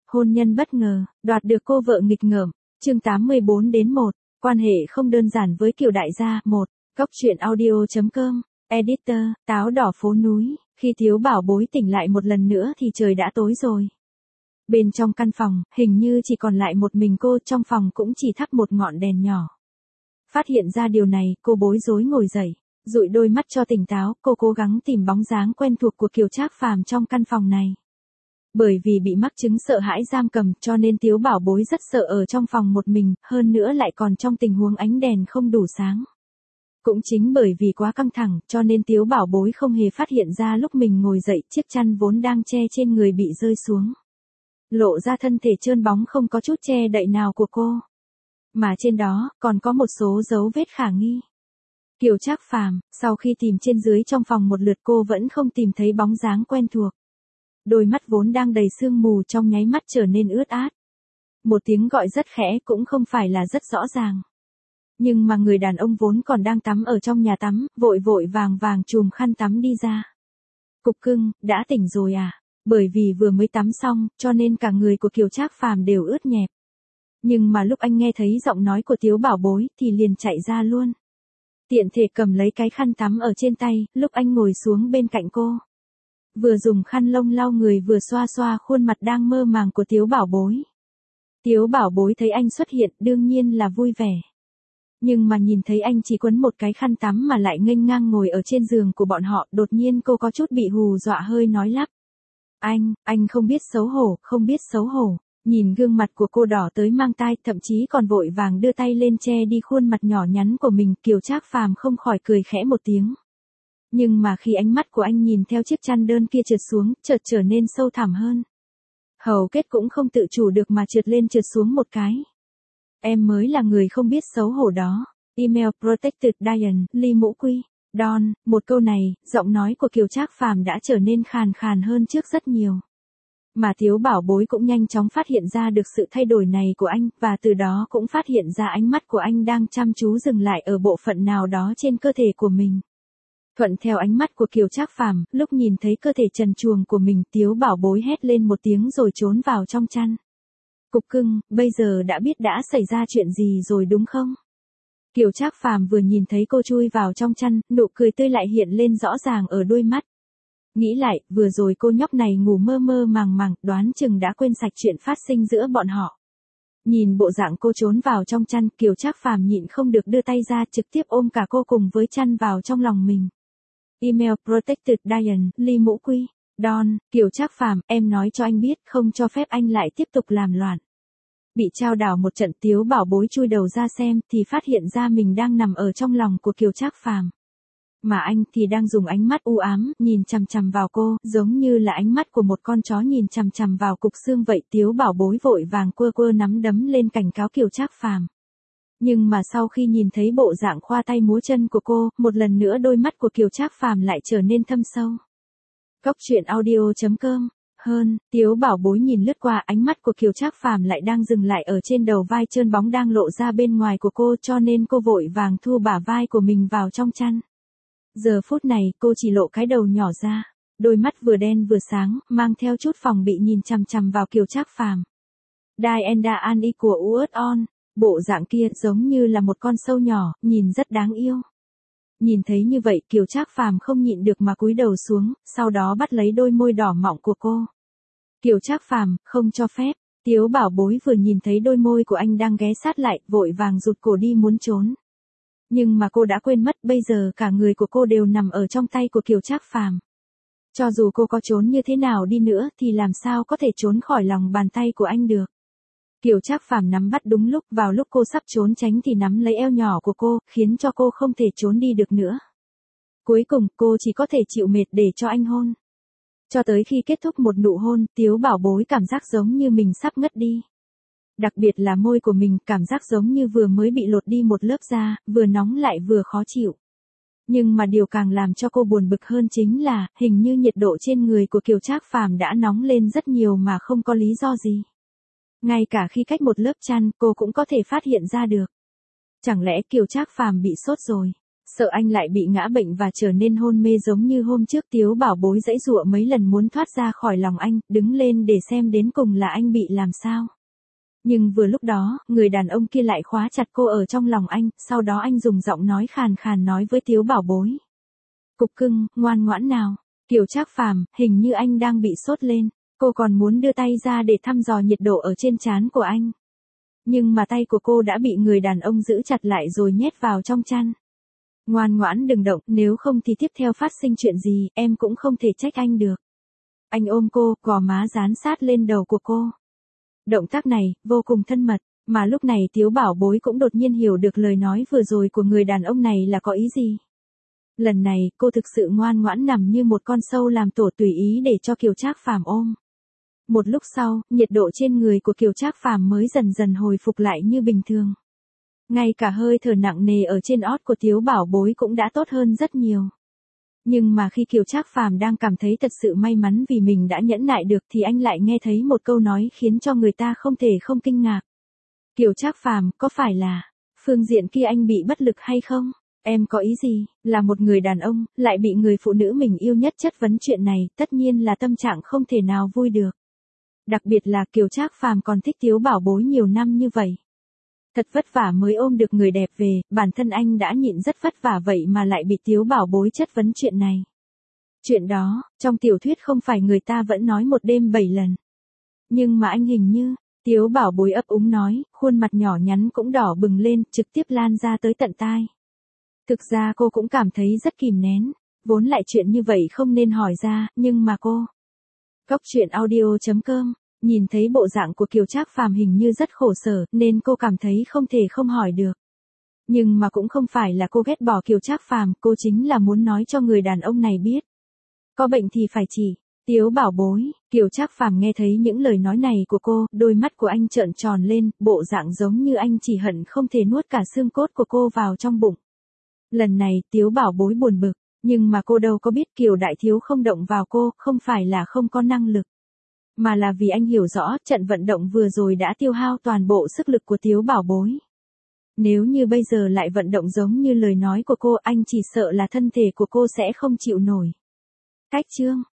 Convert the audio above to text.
Hôn nhân bất ngờ, đoạt được cô vợ nghịch ngợm. Chương 84-1, quan hệ không đơn giản với Kiều đại gia. 1. Góc truyện audio.com. Editor, táo đỏ phố núi. Khi Tiếu Bảo Bối tỉnh lại một lần nữa thì trời đã tối rồi. Bên trong căn phòng, hình như chỉ còn lại một mình cô, trong phòng cũng chỉ thắp một ngọn đèn nhỏ. Phát hiện ra điều này, cô bối rối ngồi dậy, dụi đôi mắt cho tỉnh táo, cô cố gắng tìm bóng dáng quen thuộc của Kiều Trác Phàm trong căn phòng này. Bởi vì bị mắc chứng sợ hãi giam cầm cho nên Tiếu Bảo Bối rất sợ ở trong phòng một mình, hơn nữa lại còn trong tình huống ánh đèn không đủ sáng. Cũng chính bởi vì quá căng thẳng cho nên Tiếu Bảo Bối không hề phát hiện ra lúc mình ngồi dậy chiếc chăn vốn đang che trên người bị rơi xuống. Lộ ra thân thể trơn bóng không có chút che đậy nào của cô. Mà trên đó còn có một số dấu vết khả nghi. Kiều Trác Phàm, sau khi tìm trên dưới trong phòng một lượt cô vẫn không tìm thấy bóng dáng quen thuộc. Đôi mắt vốn đang đầy sương mù trong nháy mắt trở nên ướt át. Một tiếng gọi rất khẽ cũng không phải là rất rõ ràng. Nhưng mà người đàn ông vốn còn đang tắm ở trong nhà tắm, vội vội vàng vàng chùm khăn tắm đi ra. Cục cưng, đã tỉnh rồi à? Bởi vì vừa mới tắm xong, cho nên cả người của Kiều Trác Phàm đều ướt nhẹp. Nhưng mà lúc anh nghe thấy giọng nói của Tiếu Bảo Bối thì liền chạy ra luôn. Tiện thể cầm lấy cái khăn tắm ở trên tay, lúc anh ngồi xuống bên cạnh cô. Vừa dùng khăn lông lau người vừa xoa xoa khuôn mặt đang mơ màng của Tiếu Bảo Bối. Tiếu Bảo Bối thấy anh xuất hiện đương nhiên là vui vẻ. Nhưng mà nhìn thấy anh chỉ quấn một cái khăn tắm mà lại nghênh ngang ngồi ở trên giường của bọn họ, đột nhiên cô có chút bị hù dọa hơi nói lắp. Anh không biết xấu hổ, không biết xấu hổ. Nhìn gương mặt của cô đỏ tới mang tai, thậm chí còn vội vàng đưa tay lên che đi khuôn mặt nhỏ nhắn của mình, Kiều Trác Phàm không khỏi cười khẽ một tiếng. Nhưng mà khi ánh mắt của anh nhìn theo chiếc chăn đơn kia trượt xuống, chợt trở nên sâu thẳm hơn. Hầu kết cũng không tự chủ được mà trượt lên trượt xuống một cái. Em mới là người không biết xấu hổ đó. Email Protected Diane, Ly Mũ Quy. Don, một câu này, giọng nói của Kiều Trác Phàm đã trở nên khàn khàn hơn trước rất nhiều. Mà Tiếu Bảo Bối cũng nhanh chóng phát hiện ra được sự thay đổi này của anh, và từ đó cũng phát hiện ra ánh mắt của anh đang chăm chú dừng lại ở bộ phận nào đó trên cơ thể của mình. Thuận theo ánh mắt của Kiều Trác Phàm, lúc nhìn thấy cơ thể trần truồng của mình, Tiếu Bảo Bối hét lên một tiếng rồi trốn vào trong chăn. Cục cưng, bây giờ đã biết đã xảy ra chuyện gì rồi đúng không? Kiều Trác Phàm vừa nhìn thấy cô chui vào trong chăn, nụ cười tươi lại hiện lên rõ ràng ở đôi mắt. Nghĩ lại, vừa rồi cô nhóc này ngủ mơ mơ màng màng, đoán chừng đã quên sạch chuyện phát sinh giữa bọn họ. Nhìn bộ dạng cô trốn vào trong chăn, Kiều Trác Phàm nhịn không được đưa tay ra trực tiếp ôm cả cô cùng với chăn vào trong lòng mình. Email Protected Diane, Ly Mũ Quy. Don, Kiều Trác Phàm, em nói cho anh biết không cho phép anh lại tiếp tục làm loạn. Bị trao đảo một trận, Tiếu Bảo Bối chui đầu ra xem thì phát hiện ra mình đang nằm ở trong lòng của Kiều Trác Phàm. Mà anh thì đang dùng ánh mắt u ám, nhìn chằm chằm vào cô, giống như là ánh mắt của một con chó nhìn chằm chằm vào cục xương vậy. Tiếu Bảo Bối vội vàng quơ quơ nắm đấm lên cảnh cáo Kiều Trác Phàm. Nhưng mà sau khi nhìn thấy bộ dạng khoa tay múa chân của cô, một lần nữa đôi mắt của Kiều Trác Phàm lại trở nên thâm sâu. Góc truyện audio.com. Tiếu Bảo Bối nhìn lướt qua, ánh mắt của Kiều Trác Phàm lại đang dừng lại ở trên đầu vai trơn bóng đang lộ ra bên ngoài của cô, cho nên cô vội vàng thu bả vai của mình vào trong chăn. Giờ phút này cô chỉ lộ cái đầu nhỏ ra, đôi mắt vừa đen vừa sáng, mang theo chút phòng bị nhìn chằm chằm vào Kiều Trác Phàm. Diana Annie của Uất On, bộ dạng kia giống như là một con sâu nhỏ, nhìn rất đáng yêu. Nhìn thấy như vậy, Kiều Trác Phàm không nhịn được mà cúi đầu xuống, sau đó bắt lấy đôi môi đỏ mọng của cô. Kiều Trác Phàm, không cho phép. Tiếu Bảo Bối vừa nhìn thấy đôi môi của anh đang ghé sát lại, vội vàng rụt cổ đi muốn trốn. Nhưng mà cô đã quên mất bây giờ cả người của cô đều nằm ở trong tay của Kiều Trác Phàm. Cho dù cô có trốn như thế nào đi nữa thì làm sao có thể trốn khỏi lòng bàn tay của anh được. Kiều Trác Phàm nắm bắt đúng lúc, vào lúc cô sắp trốn tránh thì nắm lấy eo nhỏ của cô, khiến cho cô không thể trốn đi được nữa. Cuối cùng, cô chỉ có thể chịu mệt để cho anh hôn. Cho tới khi kết thúc một nụ hôn, Tiếu Bảo Bối cảm giác giống như mình sắp ngất đi. Đặc biệt là môi của mình, cảm giác giống như vừa mới bị lột đi một lớp da, vừa nóng lại vừa khó chịu. Nhưng mà điều càng làm cho cô buồn bực hơn chính là, hình như nhiệt độ trên người của Kiều Trác Phàm đã nóng lên rất nhiều mà không có lý do gì. Ngay cả khi cách một lớp chăn, cô cũng có thể phát hiện ra được. Chẳng lẽ Kiều Trác Phàm bị sốt rồi? Sợ anh lại bị ngã bệnh và trở nên hôn mê giống như hôm trước, Tiếu Bảo Bối giãy giụa mấy lần muốn thoát ra khỏi lòng anh, đứng lên để xem đến cùng là anh bị làm sao. Nhưng vừa lúc đó, người đàn ông kia lại khóa chặt cô ở trong lòng anh, sau đó anh dùng giọng nói khàn khàn nói với Tiếu Bảo Bối. Cục cưng, ngoan ngoãn nào. Kiều Trác Phàm, hình như anh đang bị sốt lên. Cô còn muốn đưa tay ra để thăm dò nhiệt độ ở trên trán của anh. Nhưng mà tay của cô đã bị người đàn ông giữ chặt lại rồi nhét vào trong chăn. Ngoan ngoãn đừng động, nếu không thì tiếp theo phát sinh chuyện gì, em cũng không thể trách anh được. Anh ôm cô, gò má dán sát lên đầu của cô. Động tác này, vô cùng thân mật, mà lúc này Tiếu Bảo Bối cũng đột nhiên hiểu được lời nói vừa rồi của người đàn ông này là có ý gì. Lần này, cô thực sự ngoan ngoãn nằm như một con sâu làm tổ tùy ý để cho Kiều Trác Phàm ôm. Một lúc sau, nhiệt độ trên người của Kiều Trác Phàm mới dần dần hồi phục lại như bình thường. Ngay cả hơi thở nặng nề ở trên ót của Tiếu Bảo Bối cũng đã tốt hơn rất nhiều. Nhưng mà khi Kiều Trác Phàm đang cảm thấy thật sự may mắn vì mình đã nhẫn nại được thì anh lại nghe thấy một câu nói khiến cho người ta không thể không kinh ngạc. Kiều Trác Phàm, có phải là phương diện kia anh bị bất lực hay không? Em có ý gì? Là một người đàn ông, lại bị người phụ nữ mình yêu nhất chất vấn chuyện này, tất nhiên là tâm trạng không thể nào vui được. Đặc biệt là Kiều Trác Phàm còn thích Tiếu Bảo Bối nhiều năm như vậy. Thật vất vả mới ôm được người đẹp về, bản thân anh đã nhịn rất vất vả vậy mà lại bị Tiếu Bảo Bối chất vấn chuyện này. Chuyện đó, trong tiểu thuyết không phải người ta vẫn nói một đêm 7 lần. Nhưng mà anh hình như, Tiếu Bảo Bối ấp úng nói, khuôn mặt nhỏ nhắn cũng đỏ bừng lên, trực tiếp lan ra tới tận tai. Thực ra cô cũng cảm thấy rất kìm nén, vốn lại chuyện như vậy không nên hỏi ra, nhưng mà cô. Goctruyện.audio.com, nhìn thấy bộ dạng của Kiều Trác Phàm hình như rất khổ sở, nên cô cảm thấy không thể không hỏi được. Nhưng mà cũng không phải là cô ghét bỏ Kiều Trác Phàm, cô chính là muốn nói cho người đàn ông này biết. Có bệnh thì phải chỉ. Tiếu Bảo Bối, Kiều Trác Phàm nghe thấy những lời nói này của cô, đôi mắt của anh trợn tròn lên, bộ dạng giống như anh chỉ hận không thể nuốt cả xương cốt của cô vào trong bụng. Lần này, Tiếu Bảo Bối buồn bực, nhưng mà cô đâu có biết Kiều Đại Thiếu không động vào cô, không phải là không có năng lực. Mà là vì anh hiểu rõ, trận vận động vừa rồi đã tiêu hao toàn bộ sức lực của Tiếu Bảo Bối. Nếu như bây giờ lại vận động giống như lời nói của cô, anh chỉ sợ là thân thể của cô sẽ không chịu nổi. Cách chương